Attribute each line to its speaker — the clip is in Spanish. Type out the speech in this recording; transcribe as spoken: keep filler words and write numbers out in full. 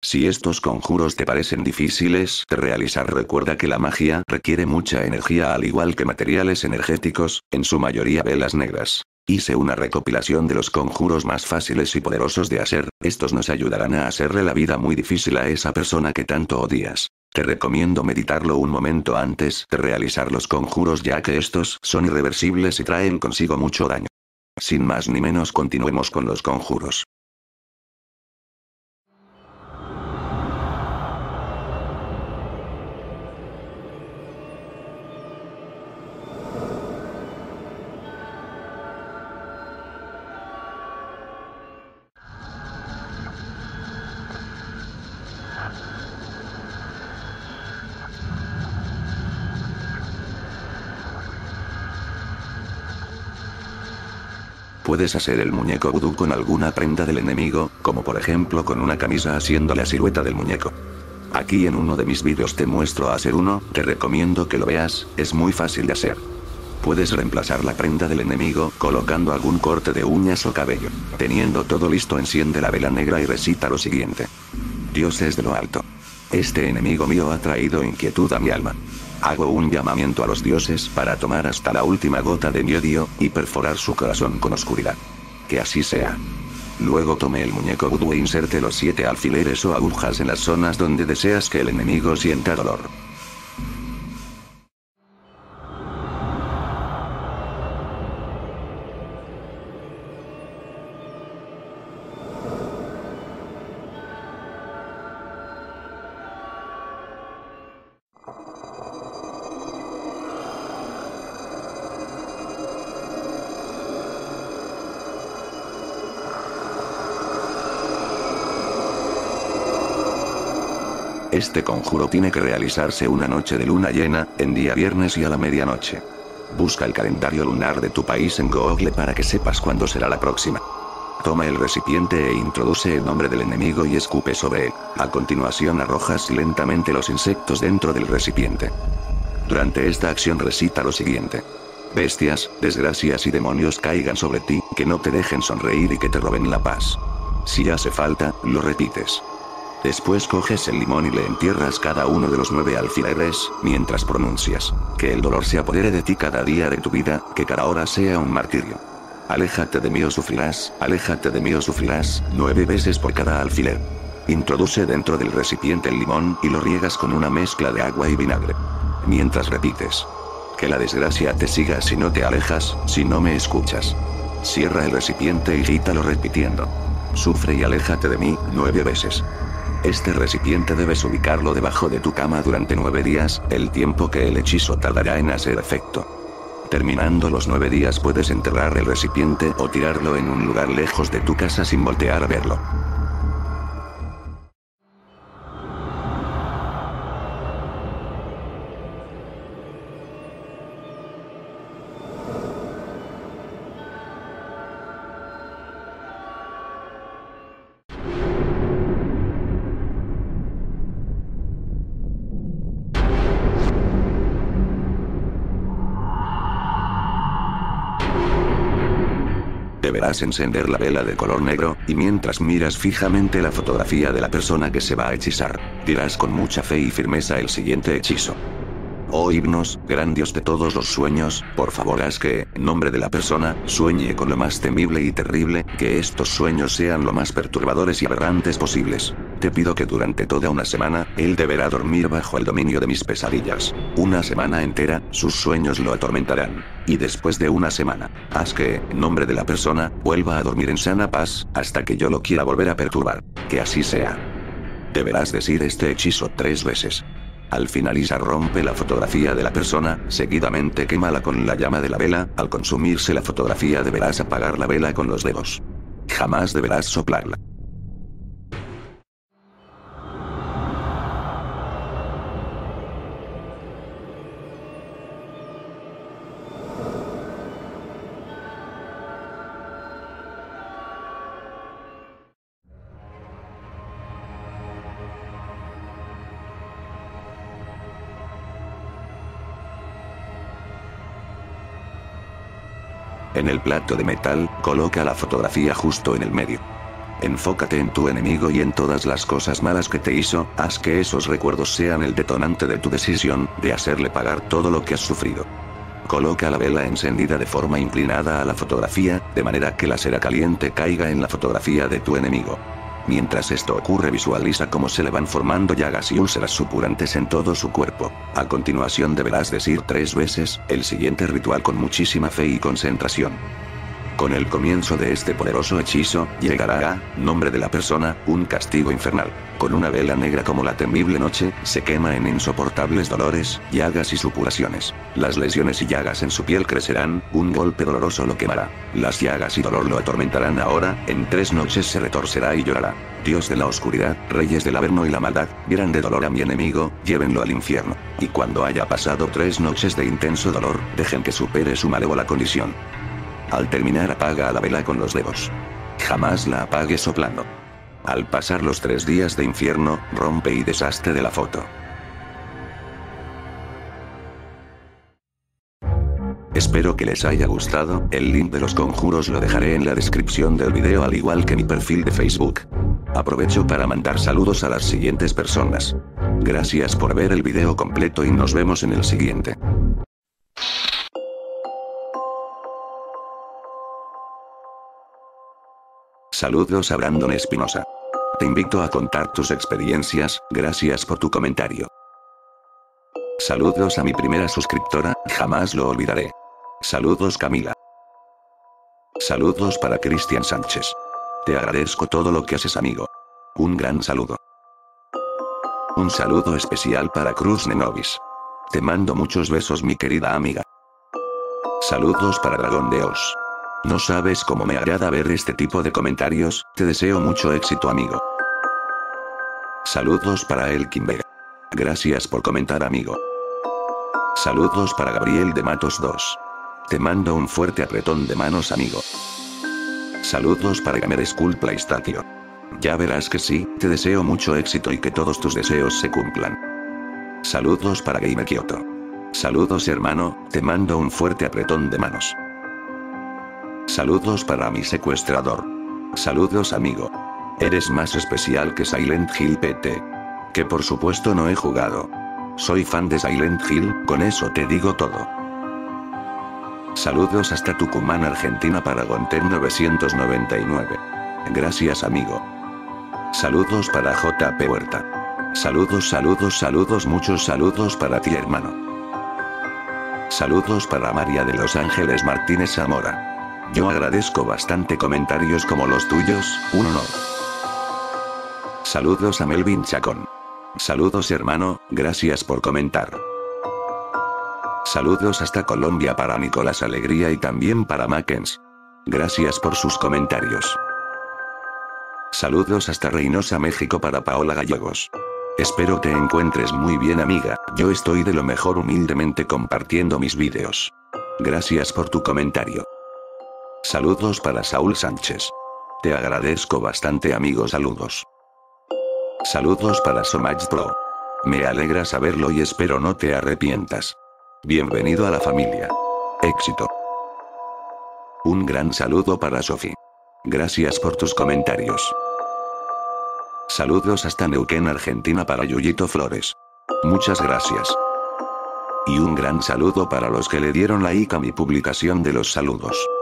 Speaker 1: Si estos conjuros te parecen difíciles de realizar, recuerda que la magia requiere mucha energía al igual que materiales energéticos, en su mayoría velas negras. Hice una recopilación de los conjuros más fáciles y poderosos de hacer, estos nos ayudarán a hacerle la vida muy difícil a esa persona que tanto odias. Te recomiendo meditarlo un momento antes de realizar los conjuros ya que estos son irreversibles y traen consigo mucho daño. Sin más ni menos, continuemos con los conjuros. Puedes hacer el muñeco vudú con alguna prenda del enemigo, como por ejemplo con una camisa haciendo la silueta del muñeco. Aquí en uno de mis vídeos te muestro a hacer uno, te recomiendo que lo veas, es muy fácil de hacer. Puedes reemplazar la prenda del enemigo colocando algún corte de uñas o cabello. Teniendo todo listo, enciende la vela negra y recita lo siguiente. Dioses de lo alto. Este enemigo mío ha traído inquietud a mi alma. Hago un llamamiento a los dioses para tomar hasta la última gota de mi odio, y perforar su corazón con oscuridad. Que así sea. Luego tome el muñeco vudú e inserte los siete alfileres o agujas en las zonas donde deseas que el enemigo sienta dolor. Este conjuro tiene que realizarse una noche de luna llena, en día viernes y a la medianoche. Busca el calendario lunar de tu país en Google para que sepas cuándo será la próxima. Toma el recipiente e introduce el nombre del enemigo y escupe sobre él. A continuación arrojas lentamente los insectos dentro del recipiente. Durante esta acción recita lo siguiente. Bestias, desgracias y demonios caigan sobre ti, que no te dejen sonreír y que te roben la paz. Si hace falta, lo repites. Después coges el limón y le entierras cada uno de los nueve alfileres, mientras pronuncias, que el dolor se apodere de ti cada día de tu vida, que cada hora sea un martirio. Aléjate de mí o sufrirás, aléjate de mí o sufrirás, nueve veces por cada alfiler. Introduce dentro del recipiente el limón y lo riegas con una mezcla de agua y vinagre. Mientras repites, que la desgracia te siga si no te alejas, si no me escuchas. Cierra el recipiente y gítalo repitiendo. Sufre y aléjate de mí, nueve veces. Este recipiente debes ubicarlo debajo de tu cama durante nueve días, el tiempo que el hechizo tardará en hacer efecto. Terminando los nueve días puedes enterrar el recipiente o tirarlo en un lugar lejos de tu casa sin voltear a verlo. Deberás encender la vela de color negro, y mientras miras fijamente la fotografía de la persona que se va a hechizar, dirás con mucha fe y firmeza el siguiente hechizo. Oh Hipnos, gran dios de todos los sueños, por favor haz que, en nombre de la persona, sueñe con lo más temible y terrible, que estos sueños sean lo más perturbadores y aberrantes posibles. Te pido que durante toda una semana, él deberá dormir bajo el dominio de mis pesadillas. Una semana entera, sus sueños lo atormentarán. Y después de una semana, haz que, en nombre de la persona, vuelva a dormir en sana paz, hasta que yo lo quiera volver a perturbar. Que así sea. Deberás decir este hechizo tres veces. Al finalizar rompe la fotografía de la persona, seguidamente quémala con la llama de la vela, al consumirse la fotografía deberás apagar la vela con los dedos. Jamás deberás soplarla. En el plato de metal, coloca la fotografía justo en el medio. Enfócate en tu enemigo y en todas las cosas malas que te hizo, haz que esos recuerdos sean el detonante de tu decisión, de hacerle pagar todo lo que has sufrido. Coloca la vela encendida de forma inclinada a la fotografía, de manera que la cera caliente caiga en la fotografía de tu enemigo. Mientras esto ocurre, visualiza cómo se le van formando llagas y úlceras supurantes en todo su cuerpo. A continuación deberás decir tres veces el siguiente ritual con muchísima fe y concentración. Con el comienzo de este poderoso hechizo, llegará a nombre de la persona, un castigo infernal. Con una vela negra como la temible noche, se quema en insoportables dolores, llagas y supuraciones. Las lesiones y llagas en su piel crecerán, un golpe doloroso lo quemará. Las llagas y dolor lo atormentarán ahora, en tres noches se retorcerá y llorará. Dios de la oscuridad, reyes del averno y la maldad, grande dolor a mi enemigo, llévenlo al infierno. Y cuando haya pasado tres noches de intenso dolor, dejen que supere su malévola condición. Al terminar, apaga a la vela con los dedos. Jamás la apague soplando. Al pasar los tres días de infierno, rompe y deshazte de la foto. Espero que les haya gustado, el link de los conjuros lo dejaré en la descripción del video al igual que mi perfil de Facebook. Aprovecho para mandar saludos a las siguientes personas. Gracias por ver el video completo y nos vemos en el siguiente. Saludos a Brandon Espinosa. Te invito a contar tus experiencias, gracias por tu comentario. Saludos a mi primera suscriptora, jamás lo olvidaré. Saludos Camila. Saludos para Cristian Sánchez. Te agradezco todo lo que haces, amigo. Un gran saludo. Un saludo especial para Cruz Nenovis. Te mando muchos besos, mi querida amiga. Saludos para Dragón de Oz. No sabes cómo me agrada ver este tipo de comentarios, te deseo mucho éxito, amigo. Saludos para Elkin Vega. Gracias por comentar, amigo. Saludos para Gabriel de Matos dos. Te mando un fuerte apretón de manos, amigo. Saludos para Gamer School Playstation. Ya verás que sí, te deseo mucho éxito y que todos tus deseos se cumplan. Saludos para Gamer Kyoto. Saludos, hermano, te mando un fuerte apretón de manos. Saludos para mi secuestrador. Saludos, amigo. Eres más especial que Silent Hill P T. Que por supuesto no he jugado. Soy fan de Silent Hill, con eso te digo todo. Saludos hasta Tucumán, Argentina para Gonten novecientos noventa y nueve. Gracias, amigo. Saludos para J P Huerta. Saludos, saludos, saludos, muchos saludos para ti, hermano. Saludos para María de Los Ángeles Martínez Zamora. Yo agradezco bastante comentarios como los tuyos, un honor. Saludos a Melvin Chacón. Saludos, hermano, gracias por comentar. Saludos hasta Colombia para Nicolás Alegría y también para Mackens. Gracias por sus comentarios. Saludos hasta Reynosa, México para Paola Gallegos. Espero te encuentres muy bien, amiga, yo estoy de lo mejor humildemente compartiendo mis vídeos. Gracias por tu comentario. Saludos para Saúl Sánchez. Te agradezco bastante, amigo, saludos. Saludos para Somach Pro. Me alegra saberlo y espero no te arrepientas. Bienvenido a la familia. Éxito. Un gran saludo para Sofi. Gracias por tus comentarios. Saludos hasta Neuquén, Argentina para Yuyito Flores. Muchas gracias. Y un gran saludo para los que le dieron like a mi publicación de los saludos.